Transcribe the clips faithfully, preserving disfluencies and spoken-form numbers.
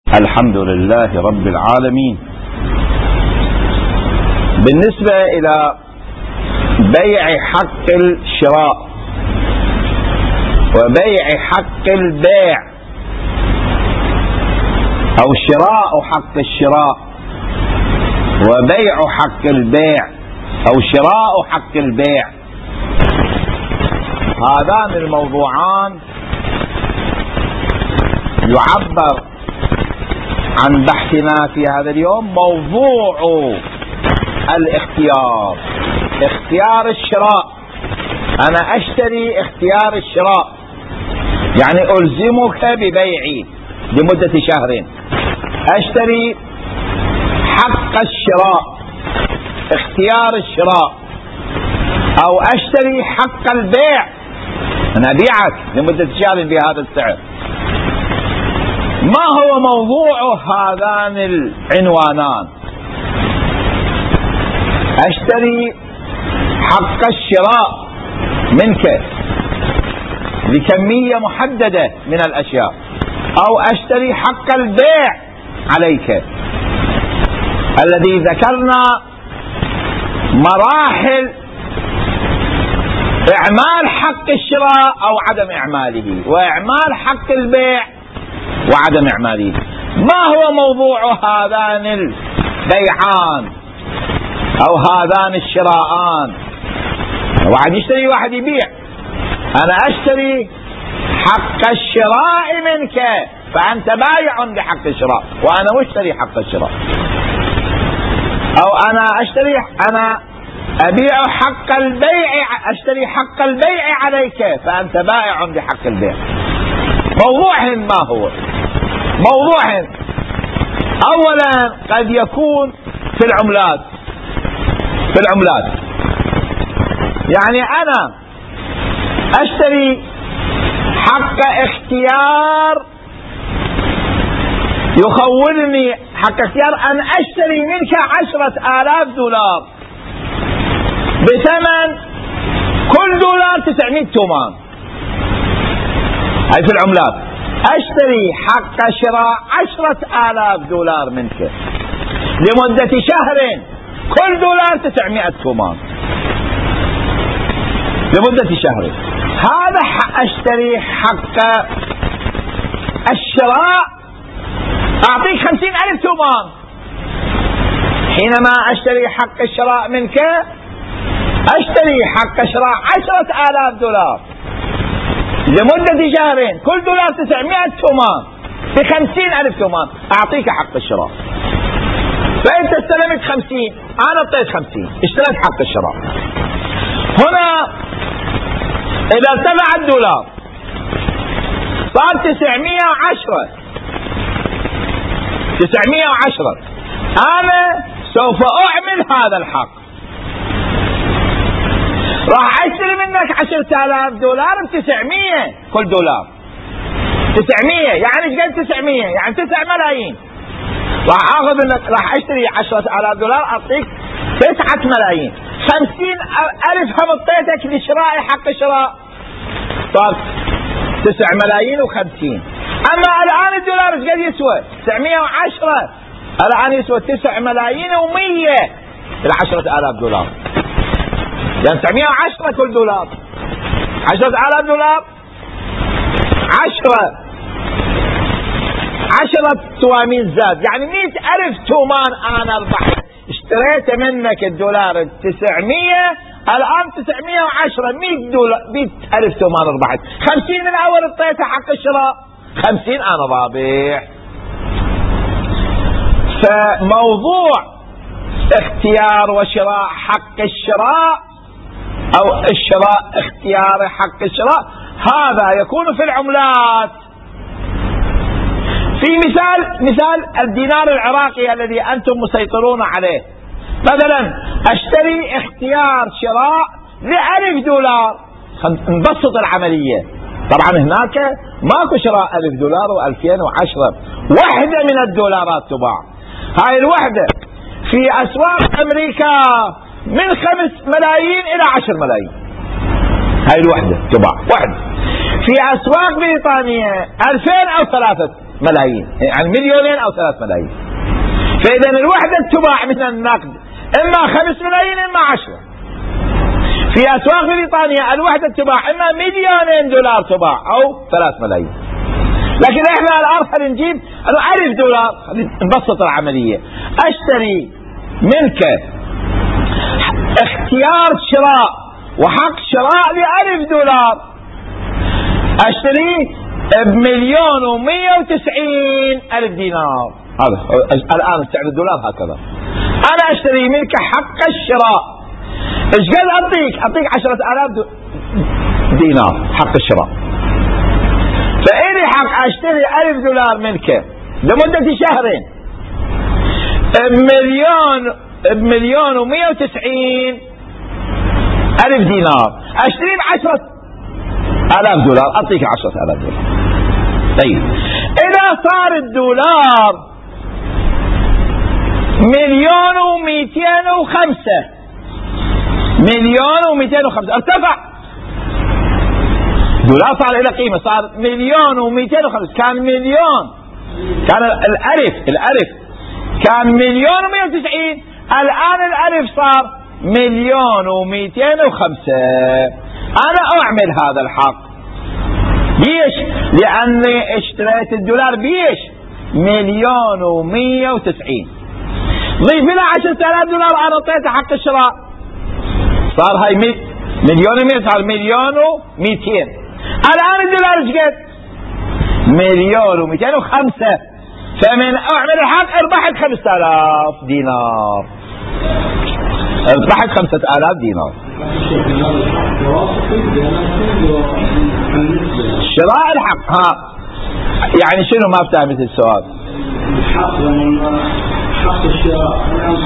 الحمد لله رب العالمين. بالنسبة إلى بيع حق الشراء وبيع حق البيع أو شراء حق الشراء وبيع حق البيع أو شراء حق البيع، هذان الموضوعان يعبر عن بحثنا في هذا اليوم موضوع الاختيار، اختيار الشراء. أنا أشتري اختيار الشراء، يعني ألزمك ببيعي لمدة شهرين. أشتري حق الشراء، اختيار الشراء، أو أشتري حق البيع، أنا أبيعك لمدة شهر بهذا السعر. ما هو موضوع هذان العنوانان؟ أشتري حق الشراء منك لكمية محددة من الأشياء، أو أشتري حق البيع عليك، الذي ذكرنا مراحل إعمال حق الشراء أو عدم إعماله، وإعمال حق البيع وعدم إعماله. ما هو موضوع هذان البيعان أو هذان الشراءان؟ واحد يشتري واحد يبيع. أنا أشتري حق الشراء منك، فأنت بايع بحق الشراء وأنا مشتري حق الشراء. أو أنا أشتري أنا أبيع حق البيع، أشتري حق البيع عليك، فأنت بائع بحق البيع. موضوعهم ما هو؟ موضوعهم أولا قد يكون في العملات. في العملات يعني أنا أشتري حق اختيار، يخولني حق اختيار أن أشتري منك عشرة آلاف دولار بثمن كل دولار تسعمائة تومان. هاي في العملات. أشتري حق شراء عشرة آلاف دولار منك لمدة شهر، كل دولار تسعمائة تومان لمدة شهر. هذا حق أشتري حق الشراء، أعطيك خمسين ألف تومان. حينما أشتري حق الشراء منك أشتري حق شراء عشرة آلاف دولار لمدة شهرين، كل دولار تسعمائة تومان بخمسين ألف تومان، أعطيك حق الشراء. فأنت استلمت خمسين، أنا أعطيت خمسين، اشتريت حق الشراء. هنا إذا ارتفع الدولار صار تسعمائة وعشرة تسعمائة وعشرة، أنا سوف أعمل هذا الحق. راح أشتري منك عشرة آلاف دولار بتسعمائة كل دولار. تسعمائة يعني ايش قد تسعمائة؟ يعني تسعة ملايين. راح آخذ منك، راح أشتري عشرة آلاف دولار، أعطيك تسعة ملايين. خمسين ألف هم اعطيتك لشراء حق الشراء، صار تسع ملايين وخمسين. أما الآن الدولار ايش قد يسوى؟ تسعمائة وعشرة، الآن يسوى تسع ملايين ومية العشرة آلاف دولار، يعني تسعمائة وعشرة كل دولار. عشرة آلاف دولار عشرة عشرة توامين زاد، يعني مئة ألف تومان أنا ربحت. اشتريت منك الدولار تسعمائة، الآن تسعمائة وعشرة، مئة دولار، مئة ألف تومان ربحت. خمسين من أول اعطيته حق الشراء، خمسين أنا رابح. فموضوع اختيار وشراء حق الشراء أو الشراء اختيار حق الشراء، هذا يكون في العملات. في مثال مثال الدينار العراقي الذي أنتم مسيطرون عليه، مثلا أشتري اختيار شراء لألف دولار، نبسط العملية. طبعا هناك ماكو شراء ألف دولار وألفين وعشرة، وحدة من الدولارات تباع. هاي الوحدة في أسواق أمريكا من خمس ملايين إلى عشر ملايين، هاي الوحدة تباع وحدة. في أسواق بريطانيا ألفين أو ثلاثة ملايين، يعني مليونين أو ثلاث ملايين. فإذا الوحدة تباع مثل النقد إما خمس ملايين إما عشرة. في أسواق بريطانيا الوحدة تباع إما مليونين دولار تباع أو ثلاث ملايين. لكن إحنا الآن خلينا نجيب أنه ألف دولار، نبسط العملية. أشتري منك اختيار شراء وحق شراء لألف دولار، أشتريه بمليون ومية وتسعين ألف دينار. هذا الآن سعر الدولار هكذا. أنا أشتري منك حق الشراء، إيش قد أعطيك؟ أعطيك عشرة آلاف دينار حق الشراء. فإني حق أشتري ألف دولار منك لمدة شهرين بمليون بمليون ومية وتسعين ألف دينار، أشتري بعشرة آلاف دولار، أعطيك عشرة آلاف دولار. طيب إذا صار الدولار مليون ومئتين وخمسة، مليون ومئتين وخمسة ارتفع دولار، صار إلى قيمة، صار مليون ومئتين وخمسة. كان مليون، كان الألف الألف كان مليون ومئة وتسعين، الآن الألف صار مليون ومئتين وخمسة. أنا أعمل هذا الحق ليش؟ لأني اشتريت الدولار بيش مليون ومئة وتسعين، ضيف لها عشرة آلاف دولار أنا أعطيته حق الشراء، صار هاي مليون ومئة، صار مليون ومئتين. الآن الدولار ايش قد؟ مليون ومئتين وخمسة. فمن أعمل الحق اربحت خمسة آلاف دينار، اربحت خمسة آلاف دينار. شراء الحق، ها يعني شنو؟ ما افتهمت السؤال. حق الشراء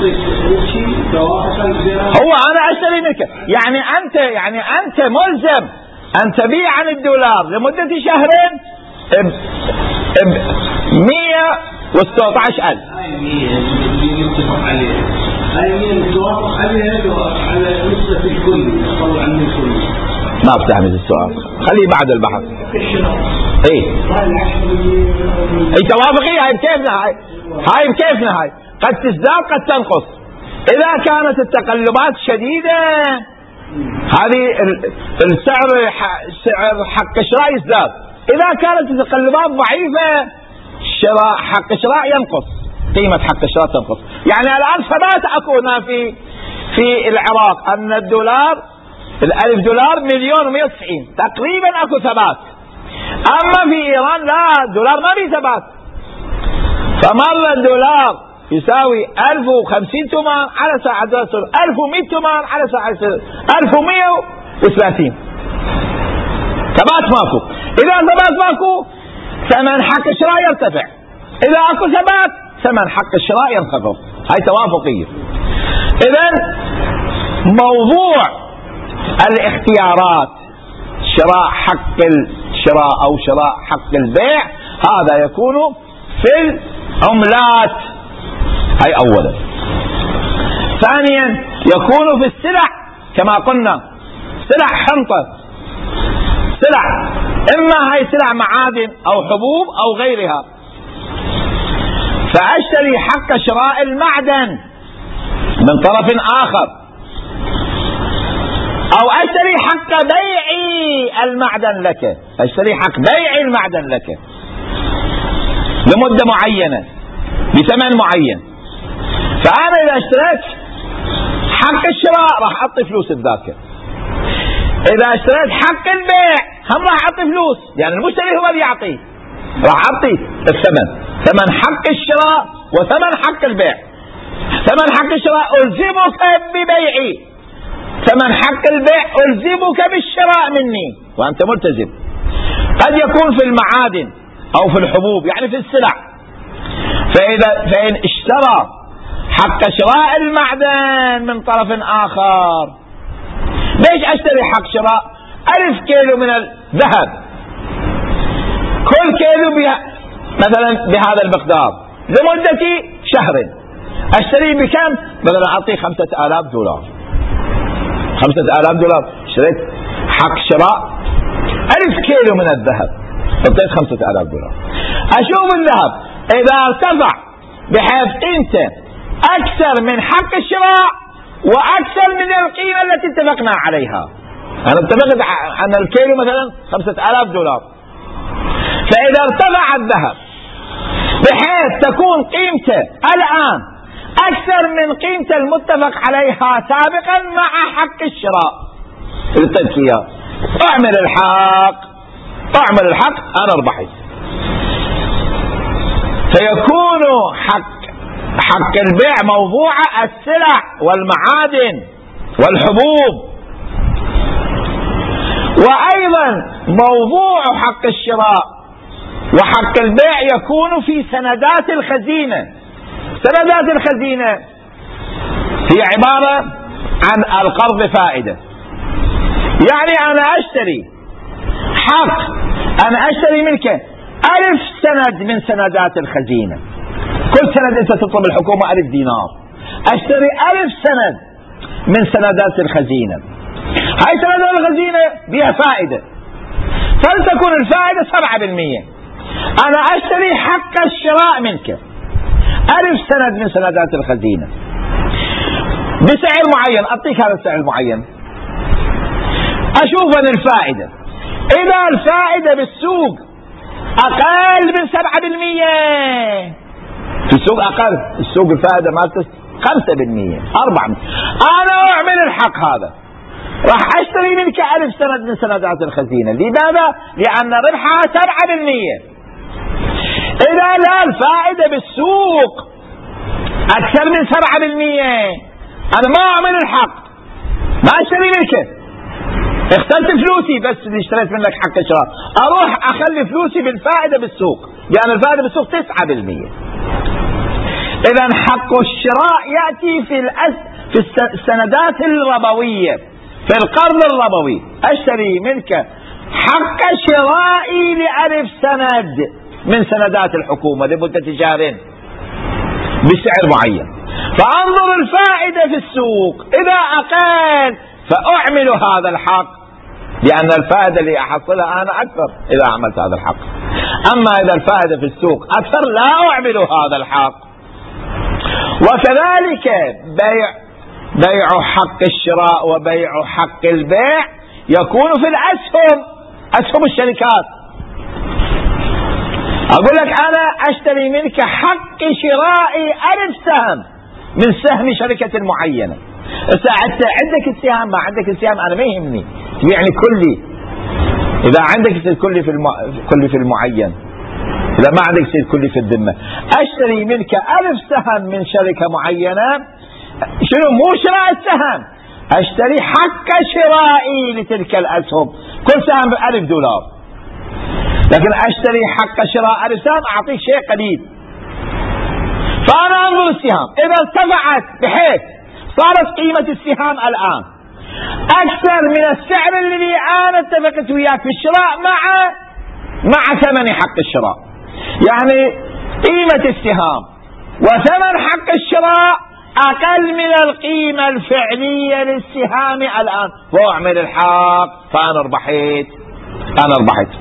هو أنا أشتري منك، يعني أنت يعني أنت ملزم أن تبيع عن الدولار لمدة شهرين ب ب مئة وستة عشر ألف. هاي مية اللي نتفق عليها، هاي مية نتوافق عليها على نسبة الكل، طلع عن الكل. ما افتهمت السؤال، خليه بعد البحث. ايه اي توافقية، هاي بكيفنا، هاي هاي بكيفنا، هاي قد تزداد قد تنقص. إذا كانت التقلبات شديدة هذه السعر سعر حق الشراء يزداد، إذا كانت التقلبات ضعيفة شراء حق الشراء ينقص، قيمة حق الشراء تنقص. يعني الآن ثبات أكو هنا في في العراق أن الدولار الألف دولار مليون ومئة وتسعين تقريبا أكو ثبات. أما في إيران لا، الدولار ما في ثبات، فمر الدولار يساوي ألف وخمسين تومان على ساعة يصير ألف ومئة تومان على ساعة يصير ألف ومئة وثلاثين. ثبات ماكو. إذا ثبات ماكو ثمن حق الشراء يرتفع، إذا أكو ثبات ثمن حق الشراء ينخفض. هاي توافقية. إذن موضوع الاختيارات، شراء حق الشراء أو شراء حق البيع، هذا يكون في العملات، هاي أولا. ثانيا يكون في السلع كما قلنا، سلع حنطة، سلع إما هاي سلع معادن أو حبوب أو غيرها، فأشتري حق شراء المعدن من طرف آخر، أو أشتري حق بيع المعدن لك، أشتري حق بيع المعدن لك لمدة معينة بثمن معين. فأنا إذا اشتريت حق الشراء راح أعطي فلوس بذاك، إذا اشتريت حق البيع هم راح أعطي فلوس، يعني المشتري هو اللي يعطي، راح أعطي الثمن، ثمن حق الشراء وثمن حق البيع. ثمن حق الشراء ألزمك ببيعي، ثمن حق البيع ألزمك بالشراء مني وأنت ملتزم. قد يكون في المعادن أو في الحبوب، يعني في السلع. فإذا فإن اشترى حق شراء المعدن من طرف آخر، ليش أشتري حق شراء ألف كيلو من الذهب، كل كيلو بها مثلا بهذا المقدار لمدة شهر، أشتري بكم؟ مثلا أعطي خمسة آلاف دولار، خمسة آلاف دولار اشتريت حق شراء ألف كيلو من الذهب، أعطيت خمسة آلاف دولار. أشوف الذهب إذا ارتفع بحيث قيمته أكثر من حق الشراء وأكثر من القيمة التي اتفقنا عليها. أنا اتفقت أن الكيلو مثلا خمسة آلاف دولار، فإذا ارتفع الذهب بحيث تكون قيمته الآن أكثر من قيمته المتفق عليها سابقا مع حق الشراء للتذكية، أعمل الحق أعمل الحق أنا ربحت. فيكون حق حق البيع موضوع السلع والمعادن والحبوب، وأيضا موضوع حق الشراء وحق البيع يكون في سندات الخزينة. سندات الخزينة هي عبارة عن القرض فائدة، يعني أنا أشتري حق أنا أشتري منك ألف سند من سندات الخزينة، كل سند أنت تطلب الحكومة ألف دينار، أشتري ألف سند من سندات الخزينة. هاي سندات الخزينة بها فائدة، فلتكن الفائدة سبعة بالمية. أنا أشتري حق الشراء منك ألف سند من سندات الخزينة بسعر معين، أعطيك هذا السعر المعين، أشوف أن الفائدة إذا الفائدة بالسوق أقل من سبعة بالمية، في السوق أقل، السوق الفائدة مالته خمسة بالمية أربعة بالمية، أنا أعمل الحق هذا راح أشتري منك ألف سند من سندات الخزينة. لماذا؟ لأن ربحها سبعة بالمية. إذا لا الفائدة بالسوق أكثر من سبعة بالمية أنا ما أعمل الحق، ما أشتري منك، اخترت فلوسي بس اللي اشتريت منك حق الشراء، أروح أخلي فلوسي بالفائدة بالسوق، لأن يعني الفائدة بالسوق تسعة بالمية. إذا حق الشراء يأتي في الأس في السندات الربوية، في القرض الربوي، أشتري منك حق شرائي لألف سند من سندات الحكومة لمدة شهرين بسعر معين، فأنظر الفائدة في السوق، إذا أقل فأعمل هذا الحق، لأن الفائدة اللي أحصلها أنا أكثر إذا عملت هذا الحق. أما إذا الفائدة في السوق أكثر لا أعمل هذا الحق. وكذلك بيع بيع حق الشراء وبيع حق البيع يكون في الأسهم، أسهم الشركات. أقول لك أنا أشتري منك حق شرائي ألف سهم من سهم شركة معينة، عندك السهام ما عندك السهام أنا ما يهمني، يعني كلي، إذا عندك يصير كلي في الم... كلي في المعين، إذا ما عندك يصير كلي في الذمة. أشتري منك ألف سهم من شركة معينة، شنو مو شراء السهم، أشتري حق شرائي لتلك الأسهم، كل سهم بألف دولار، لكن أشتري حق شراء ألف سهم أعطيك شيء قليل. فأنا أنظر السهام إذا ارتفعت بحيث صارت قيمة السهام الآن أكثر من السعر الذي أنا اتفقت وياك في الشراء مع مع ثمن حق الشراء، يعني قيمة السهام وثمن حق الشراء أقل من القيمة الفعلية للسهام الآن، وأعمل الحق فأنا ربحت أنا ربحت.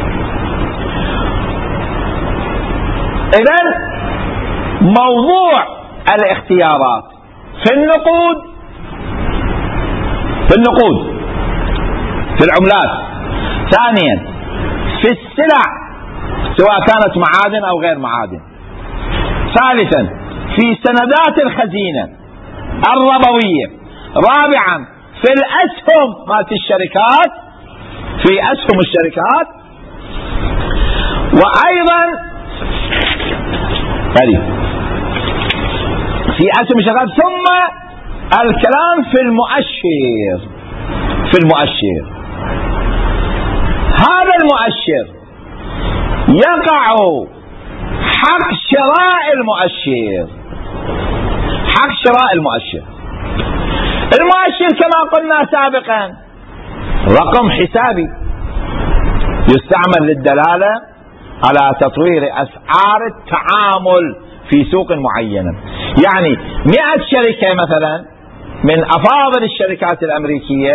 إذن موضوع الاختيارات في النقود في النقود في العملات، ثانيا في السلع سواء كانت معادن أو غير معادن، ثالثا في سندات الخزينة الربوية، رابعا في الأسهم مالت الشركات، في أسهم الشركات، وأيضا في أسهم الشركات، ثم الكلام في المؤشر في المؤشر هذا المؤشر يقع حق شراء المؤشر حق شراء المؤشر المؤشر كما قلنا سابقا رقم حسابي يستعمل للدلالة على تطوير أسعار التعامل في سوق معينة. يعني مئة شركة مثلا من أفاضل الشركات الأمريكية،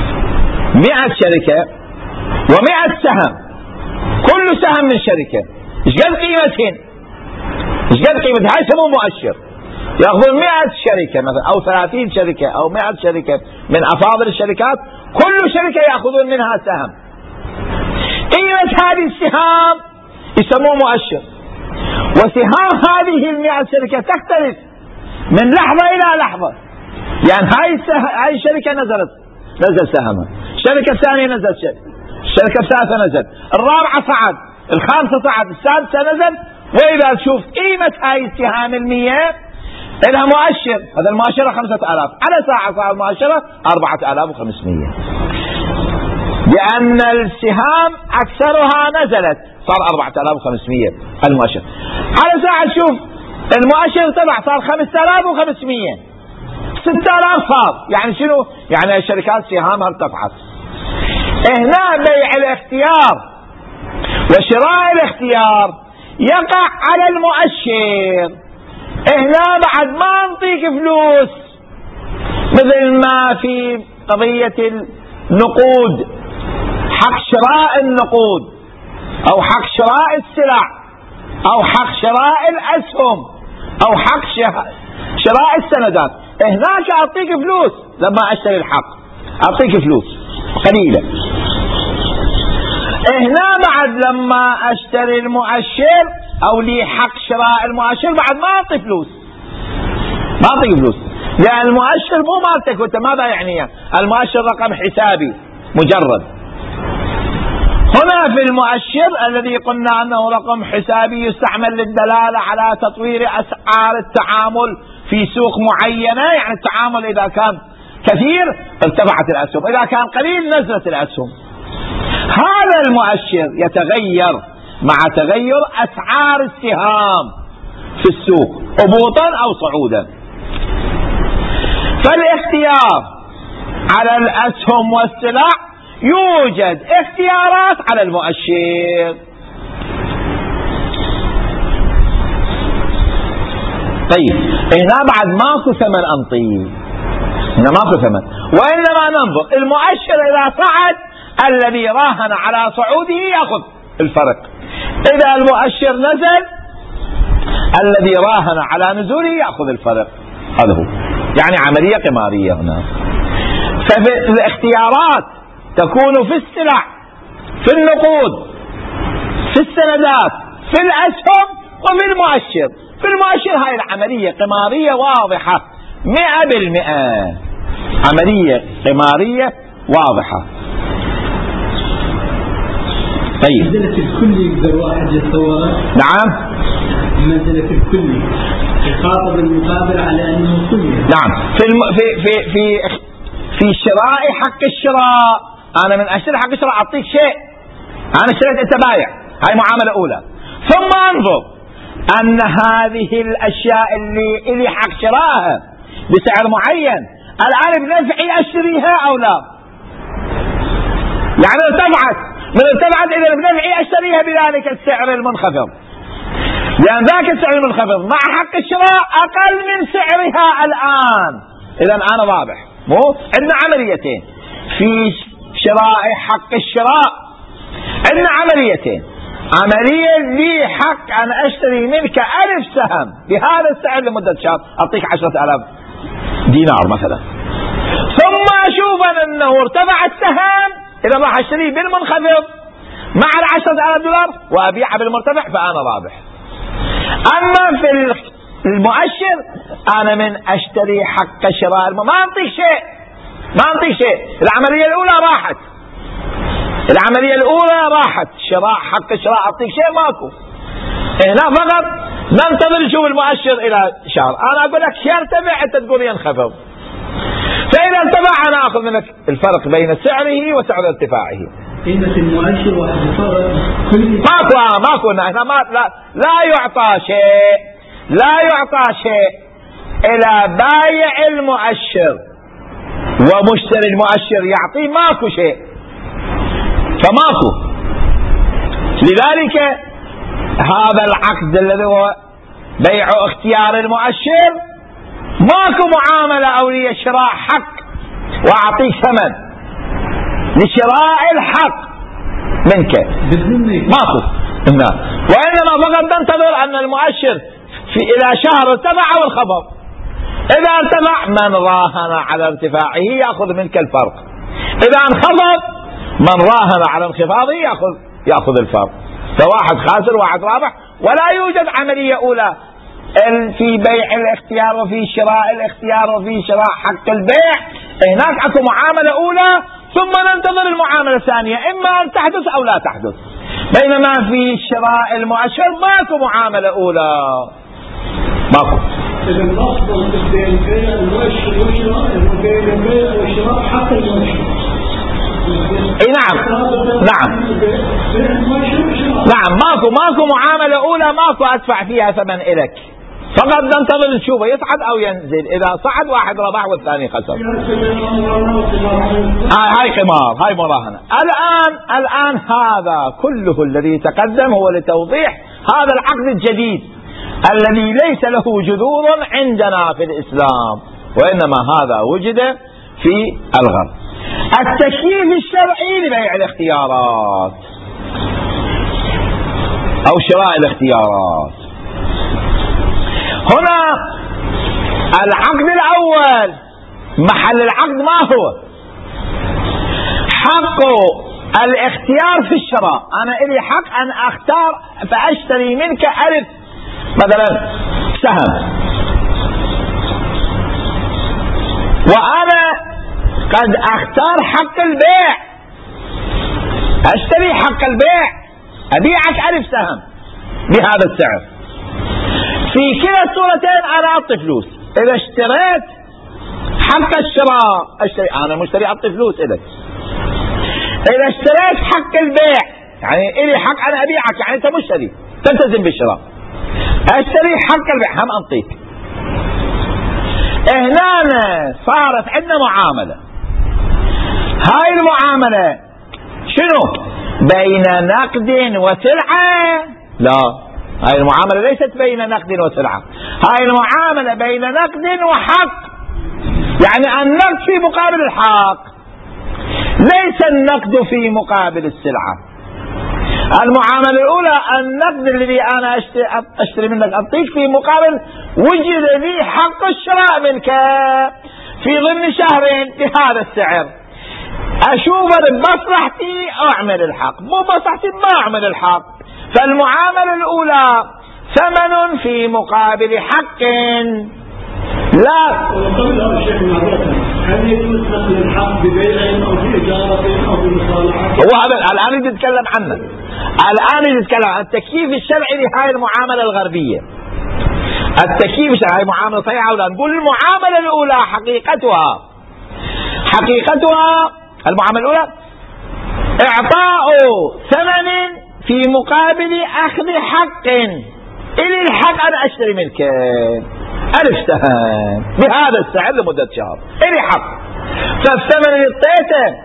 مئة شركة ومئة سهم، كل سهم من شركة ايش قد قيمتهن؟ ايش قد قيمتهن؟ هاي يسموه مؤشر. ياخذون مئة شركة مثلا أو ثلاثين شركة أو مئة شركة من أفاضل الشركات، كل شركة يأخذون منها سهم. قيمة هذه السهام يسموه مؤشر، وسهام هذه المئة شركة تختلف من لحظة إلى لحظة. يعني هاي هاي الشركة نزلت نزل سهمها، الشركة الثانية نزل شيء، الشركة الثالثة نزل، الرابعة صعد، الخامسة صعد، السادسة نزل. وإذا تشوف قيمة هاي السهام المية لها مؤشر، هذا المؤشر خمسة آلاف، على ساعة صار المؤشر أربعة آلاف وخمسمية، لأن السهام أكثرها نزلت صار أربعة آلاف وخمسمية المؤشر. على ساعة تشوف المؤشر تبع صار خمسة آلاف وخمسمية، ستة آلاف صار. يعني شنو؟ يعني الشركات سهامها ارتفعت. هنا بيع الاختيار وشراء الاختيار يقع على المؤشر. هنا بعد ما نعطيك فلوس، مثل ما في قضية النقود، حق شراء النقود أو حق شراء السلع أو حق شراء الأسهم أو حق شراء السندات. هناك أعطيك فلوس لما أشتري الحق، أعطيك فلوس قليلة. هنا بعد لما أشتري المؤشر أو لي حق شراء المؤشر بعد ما أعطي فلوس، ما أعطيك فلوس، لأن المؤشر مو مالتك وأنت ماذا يعني؟ المؤشر رقم حسابي مجرد. هنا في المؤشر الذي قلنا أنه رقم حسابي يستعمل للدلالة على تطوير أسعار التعامل في سوق معينة. يعني التعامل إذا كان كثير ارتفعت الأسهم، إذا كان قليل نزلت الأسهم. هذا المؤشر يتغير مع تغير أسعار السهام في السوق هبوطا أو صعودا. فالاختيار على الأسهم والسلع يوجد اختيارات على المؤشر. طيب هنا بعد ماكو ثمن أنطي، هنا ماكو ثمن، وإنما ننظر المؤشر إذا صعد الذي راهن على صعوده يأخذ الفرق، إذا المؤشر نزل الذي راهن على نزوله يأخذ الفرق. هذا هو يعني عملية قمارية هنا. فالاختيارات تكون في السلع، في النقود، في السندات، في الأسهم، وفي المؤشر. في المؤشر هاي العملية قمارية واضحة مئة بالمئة، عملية قمارية واضحة. طيب منزلة الكل يقدر واحد يتصورها؟ نعم، منزلة الكل يخاطب المقابل على أنه كلي. نعم، في الم... في في في في شراء حق الشراء. أنا من أشتري حق الشراء أعطيك شيء، أنا اشتريت أنت بايع، هاي معاملة أولى. ثم أنظر أن هذه الأشياء اللي إلي حق شراءها بسعر معين الآن بنفعي أشتريها أو لا. يعني ارتفعت، من ارتفعت إذا بنفعي أشتريها بذلك السعر المنخفض، لأن ذاك السعر المنخفض مع حق الشراء أقل من سعرها الآن. إذا أنا واضح، مو عندنا عمليتين في شراء حق الشراء، عندنا عمليتين. عملية لي حق أن أشتري منك ألف سهم بهذا السعر لمدة شهر، أعطيك عشرة آلاف دينار مثلا، ثم أشوف أنه ارتفع السهم، إذا راح أشتري بالمنخفض مع العشرة آلاف دولار وأبيع بالمرتفع فأنا رابح. أما في المؤشر أنا من أشتري حق شراء ما أعطيك شيء، ما أعطيك شيء. العملية الأولى راحت، العملية الأولى راحت شراء حق الشراء، أعطيك شيء ماكو. هنا فقط ننتظر نشوف المؤشر إلى شهر، أنا أقول لك يرتفع أنت تقول ينخفض، فإذا ارتفع أنا أخذ منك الفرق بين سعره وسعر ارتفاعه. قيمة المؤشر واحد فرق كل ماكو ماكو هنا ما لا, لا يعطى شيء، لا يعطى شيء إلى بايع المؤشر ومشتري المؤشر يعطيه ماكو شيء، فماكو. لذلك هذا العقد الذي هو بيع اختيار المؤشر ماكو معاملة أو لشراء حق وأعطيك ثمن لشراء الحق منك، ماكو. وإنما فقط ننتظر أن المؤشر في إلى شهر ارتفع أو انخفض. إذا ارتفع من راهن على ارتفاعه يأخذ منك الفرق، إذا انخفض من راهن على انخفاضه يأخذ يأخذ الفرق. فواحد خاسر واحد رابح، ولا يوجد عملية أولى في بيع الاختيار وفي شراء الاختيار وفي شراء حق البيع. هناك اكو معاملة أولى ثم ننتظر المعاملة الثانية إما أن تحدث أو لا تحدث. بينما في شراء المؤشر ماكو معاملة أولى، ماكو. إذا الأفضل بين بيع المؤشر والشراء بين البيع والشراء حق المؤشر. اي نعم نعم نعم ماكو ماكو معاملة أولى، ماكو أدفع فيها ثمن إلك، فقط ننتظر نشوفه يصعد أو ينزل. إذا صعد واحد ربح والثاني خسر. هاي هاي قمار، هاي مراهنة. الآن الآن هذا كله الذي تقدم هو لتوضيح هذا العقد الجديد الذي ليس له جذور عندنا في الإسلام، وإنما هذا وجد في الغرب. التكييف الشرعي لبيع الاختيارات أو شراء الاختيارات. هنا العقد الأول محل العقد ما هو؟ حق الاختيار في الشراء. أنا إلي حق أن أختار فأشتري منك ألف مثلا سهم، وأنا قد أختار حق البيع، أشتري حق البيع، أبيعك ألف سهم بهذا السعر. في كلا الصورتين أنا أعطي فلوس. إذا اشتريت حق الشراء أشتري، أنا مشتري أعطي فلوس إليك. إذا اشتريت حق البيع يعني إلي حق أنا أبيعك، يعني أنت مشتري تلتزم بالشراء، أشتري حق البيع هم أنطيك. هنا صارت عندنا معاملة. هاي المعاملة شنو؟ بين نقد وسلعة؟ لا، هاي المعاملة ليست بين نقد وسلعة، هاي المعاملة بين نقد وحق. يعني النقد في مقابل الحق، ليس النقد في مقابل السلعة. المعاملة الأولى النقد الذي أنا أشتري منك أعطيك في مقابل وجد لي حق الشراء منك في ضمن شهرين بهذا السعر. أشوف بمصلحتي أعمل الحق، مو بمصلحتي ما أعمل الحق. فالمعاملة الأولى ثمن في مقابل حق. لا وقبل هذا الشيء معرفة هل يجوز نقل الحق ببيع أو بإجارة أو بمصالحة؟ هو هذا الآن يتكلم عنه. الآن يتكلم عن التكييف الشرعي لهذه المعاملة الغربية. التكييف الشرعي هذه معاملة صحيحة ولا؟ نقول المعاملة الأولى حقيقتها حقيقتها المعاملة الأولى إعطاء ثمن في مقابل أخذ حق. إلي الحق أنا أشتري منك ألف سهم بهذا السعر لمدة شهر، إلي حق. فالثمن اللي اعطيته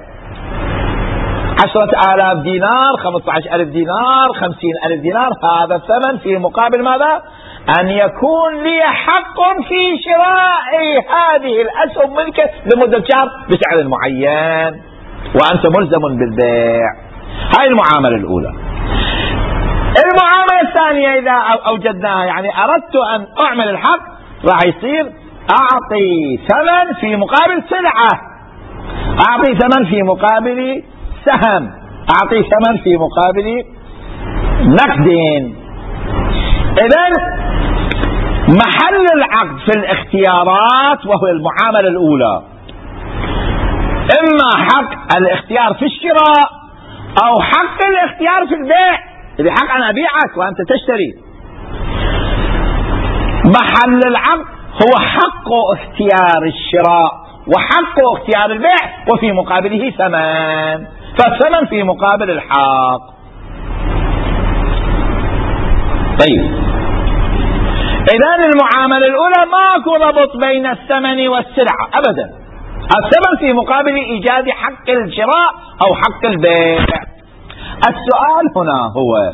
عشرة آلاف دينار، خمسة عشر ألف دينار، خمسين ألف دينار، هذا الثمن في مقابل ماذا؟ أن يكون لي حق في شراء هذه الأسهم منك لمدة شهر بسعر معين، وأنت ملزم بالبيع. هاي المعاملة الأولى. المعاملة الثانية إذا أوجدناها، يعني أردت أن أعمل الحق، راح يصير أعطي ثمن في مقابل سلعة، أعطي ثمن في مقابل سهم، أعطي ثمن في مقابل نقدين. إذن محل العقد في الاختيارات وهو المعاملة الأولى إما حق الاختيار في الشراء أو حق الاختيار في البيع. اللي حق أنا أبيعك وأنت تشتري. محل العقد هو حق اختيار الشراء وحق اختيار البيع وفي مقابله ثمن، فالثمن في مقابل الحق. طيب، إذن المعاملة الأولى ماكو ربط بين الثمن والسلعة أبدا، الثمن في مقابل إيجاد حق الشراء أو حق البيع. السؤال هنا هو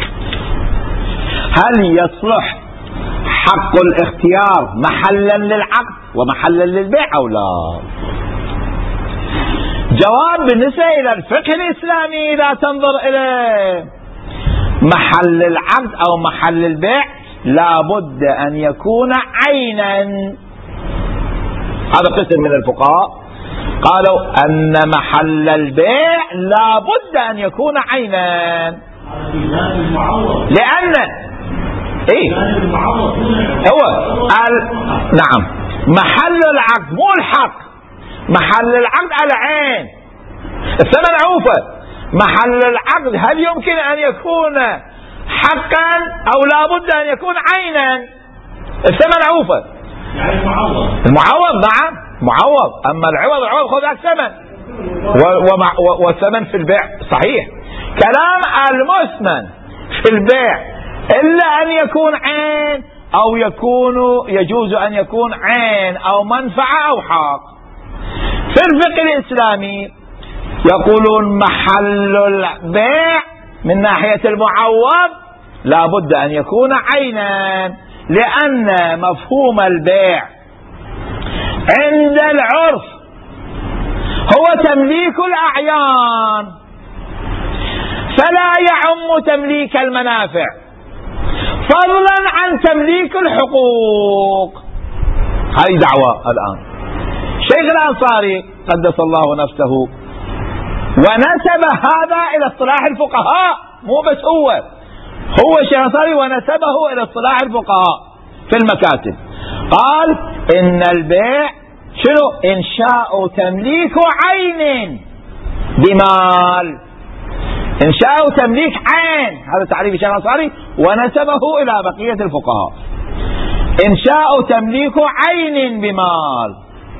هل يصلح حق الاختيار محلا للعقد ومحلا للبيع أو لا؟ جواب بالنسبة إلى الفقه الإسلامي إذا تنظر إليه محل العقد أو محل البيع لابد أن يكون عينا. هذا قسم من الفقهاء قالوا أن محل البيع لابد أن يكون عينا، لأن إيه هو نعم محل العقد مو الحق، محل العقد العين، الثمن عوفة. محل العقد هل يمكن أن يكون حقا أو لابد أن يكون عينا؟ الثمن عوفة يعني المعوض المعوض نعم معوض، أما العوض العوض خذ ثمن والثمن في البيع صحيح. كلام المثمن في البيع إلا أن يكون عين أو يكون يجوز أن يكون عين أو منفعة أو حق. في الفقه الإسلامي يقولون محل البيع من ناحية المعوض لابد أن يكون عينا، لأن مفهوم البيع عند العرف هو تمليك الأعيان، فلا يعم تمليك المنافع فضلا عن تمليك الحقوق. هذه دعوة الآن. شيخ الأنصاري قدس الله نفسه ونسب هذا إلى اصطلاح الفقهاء، مو بس هو هو الشيخ الأنصاري ونسبه إلى اصطلاح الفقهاء في المكاتب. قال إن البيع شنو؟ إنشاء تمليك عين بمال، إنشاء تمليك عين، هذا تعريف الشيخ الأنصاري ونسبه إلى بقية الفقهاء. إنشاء تمليك عين بمال.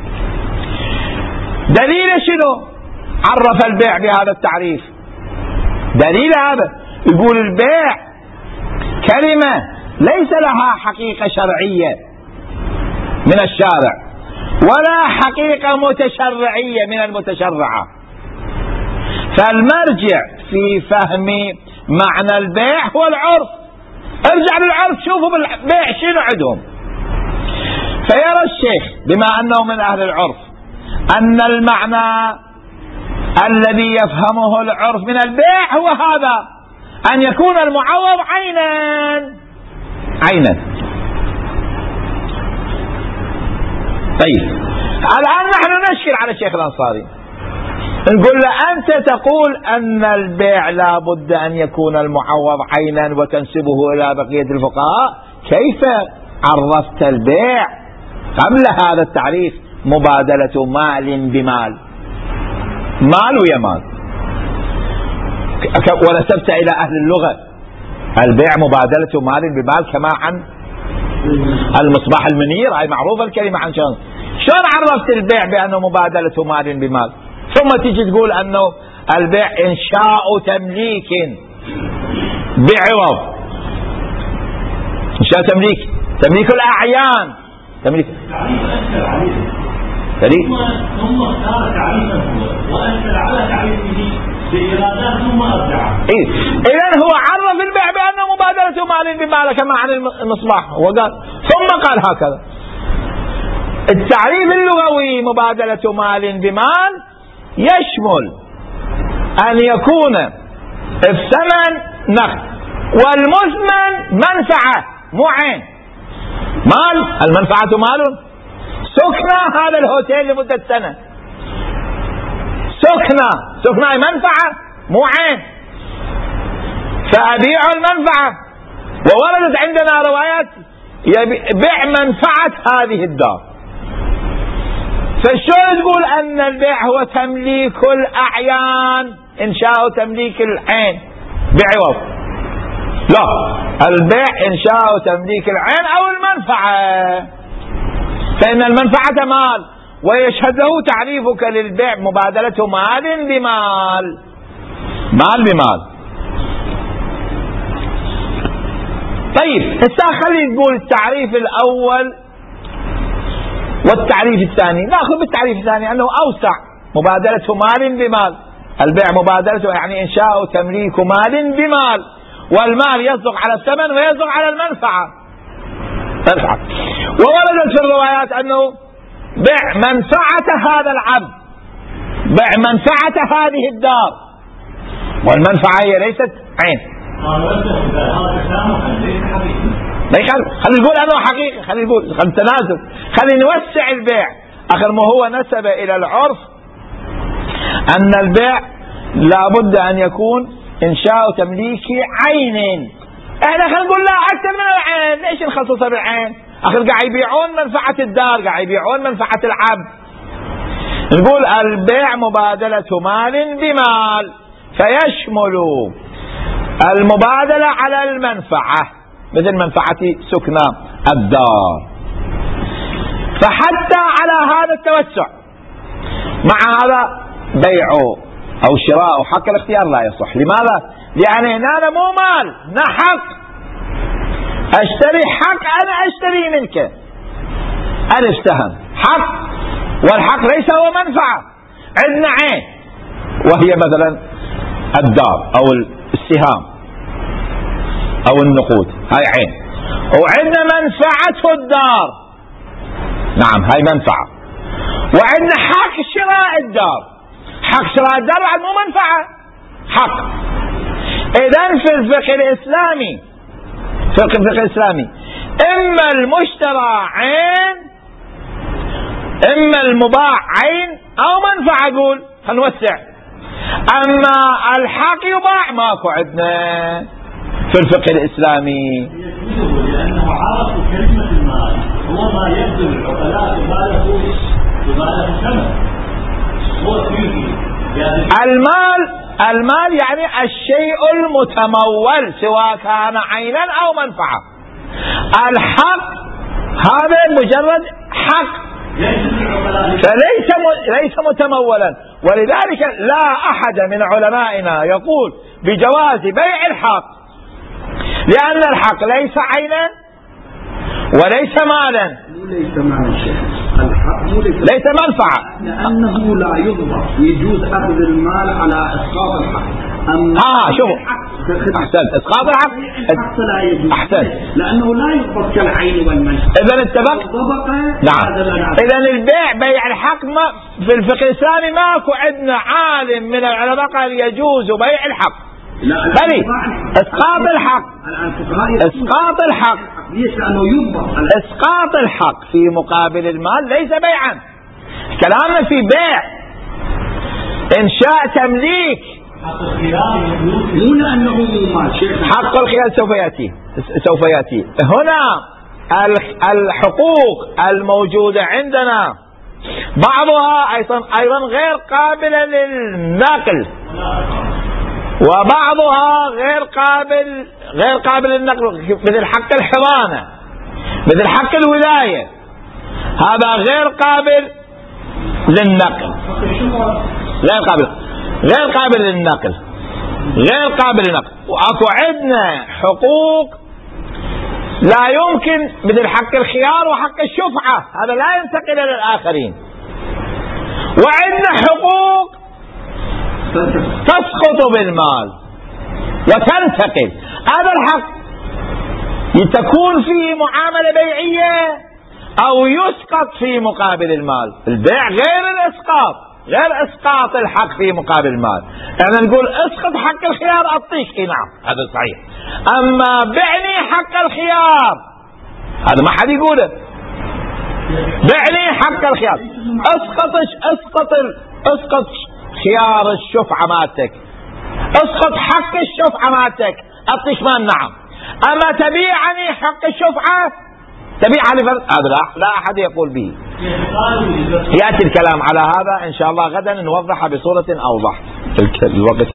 دليل شنو؟ عرف البيع بهذا التعريف. دليل هذا يقول البيع كلمة ليس لها حقيقة شرعية من الشارع ولا حقيقة متشرعية من المتشرعة، فالمرجع في فهم معنى البيع هو العرف. ارجع للعرف شوفوا بالبيع شنو عندهم. فيرى الشيخ بما أنه من أهل العرف أن المعنى الذي يفهمه العرف من البيع هو هذا، أن يكون المعوض عينا عينا. طيب الآن نحن نشكل على الشيخ الأنصاري نقول له أنت تقول أن البيع لا بد أن يكون المعوض عينا وتنسبه إلى بقية الفقهاء، كيف عرفت البيع قبل هذا التعريف مبادلة مال بمال؟ مال ويا مال، ونسبت إلى أهل اللغة البيع مبادلة مال بمال كما عن المصباح المنير، هاي معروفة الكلمة عن شان. شلون عرفت البيع بأنه مبادلة مال بمال ثم تيجي تقول أنه البيع إنشاء تمليك بعوض؟ إنشاء تمليك، تمليك الأعيان، تمليك تعريف ثم اختار تعريفا هو وأنزل على تعريفه بإرادات ثم أرجعه. إيه إذن هو عرف البيع بأنه مبادلة مال بمال كما عن المصباح، وقال ثم قال هكذا. التعريف اللغوي مبادلة مال بمال يشمل أن يكون الثمن نقد والمثمن منفعة مو عين. مال المنفعة مال، سكنة هذا الهوتيل لمدة سنة، سكنة سكنة منفعة مو عين، فأبيع المنفعة. ووردت عندنا روايات بيع منفعة هذه الدار. فشو تقول أن البيع هو تمليك الأعيان، إنشاء تمليك العين بعوض؟ لا، البيع إنشاء تمليك العين أو المنفعة، فإن المنفعة مال ويشهد له تعريفك للبيع مبادلة مال بمال، مال بمال. طيب هسه خلي نقول التعريف الأول والتعريف الثاني. نأخذ بالتعريف الثاني أنه أوسع، مبادلة مال بمال. البيع مبادلة يعني إنشاء تمليك مال بمال، والمال يصدق على الثمن ويصدق على المنفعة. منفعة. ووردت في الروايات أنه بيع منفعة هذا العبد، بيع منفعة هذه الدار، والمنفعة هي ليست عين. خلي نقول أنه حقيقة، خلي نقول خلي التنازل، خلي نوسع البيع. آخر ما هو نسب إلى العرف أن البيع لابد أن يكون إنشاء تمليك عين. احنا خلينا نقول لا أكثر من العين، ليش نخصصها بالعين؟ آخر قاعد يبيعون منفعة الدار، قاعد يبيعون منفعة العبد. نقول البيع مبادلة مال بمال، فيشمل المبادلة على المنفعة مثل منفعة سكنى الدار. فحتى على هذا التوسع مع هذا بيع أو شراء أو حق الاختيار لا يصح. لماذا؟ لأن هنا مو مال، هنا حق. أشتري حق، أنا أشتري منك، أنا اشتهم حق، والحق ليس هو منفعة. عندنا عين وهي مثلا الدار أو السهام أو النقود، هاي عين. وعندنا منفعة الدار، نعم هاي منفعة. وعندنا حق شراء الدار، حق شراء الدار بعد مو منفعة، حق. إذن في الفقه الإسلامي، في الفقه الإسلامي إما المشترى عين، إما المباع عين أو منفعة. أقول هنوسع. أما الحق يباع ماكو عندنا في الفقه الإسلامي، لأنه عارف كلمة المال هو ما يبذل العقلاء ماله بماله ثمن. هو فيه المال، المال يعني الشيء المتمول سواء كان عينا أو منفعة. الحق هذا مجرد حق فليس ليس متمولا. ولذلك لا أحد من علمائنا يقول بجواز بيع الحق، لأن الحق ليس عينا وليس مالا. ليس مالا شيء، الحق ليس, ليس منفعة، لأنه لا يضبط. يجوز أخذ المال على إسقاط الحق. أما آه شوفوا أحسنت، إسقاط الحق الحق لا يجوز، أحسنت، لأنه لا يضبط كالعين والمنفعة. إذا اتفق. نعم. إذا البيع بيع الحق ما في الفقه الإسلامي ماكو عندنا عالم من العلماء قال يجوز بيع الحق، بل اسقاط الحق. اسقاط الحق اسقاط الحق في مقابل المال ليس بيعا. كلامنا في بيع انشاء تمليك. حق الخيار سوف ياتي سوف ياتي هنا. الحقوق الموجودة عندنا بعضها ايضا ايضا غير قابلة للنقل، وبعضها غير قابل غير قابل للنقل، مثل حق الحضانة، مثل حق الولاية، هذا غير قابل للنقل، غير قابل غير قابل للنقل غير قابل للنقل. واكو عندنا حقوق لا يمكن، مثل حق الخيار وحق الشفعة، هذا لا ينتقل الى الآخرين. وعندنا حقوق تسقط بالمال وتنتقل. هذا الحق تكون فيه معاملة بيعية أو يسقط في مقابل المال. البيع غير الإسقاط، غير إسقاط الحق في مقابل المال. يعني نقول اسقط حق الخيار أعطيك، إيه نعم هذا صحيح، أما بعني حق الخيار هذا ما حد يقوله. بعني حق الخيار، اسقط اسقط اسقط خيار الشفعة مالتك، اسقط حق الشفعة مالتك، اعطيك مال نعم. اما تبيعني حق الشفعة، تبيع لفرد، هذا لا, لا احد يقول به. ياتي الكلام على هذا ان شاء الله غدا نوضح بصورة اوضح. الوقت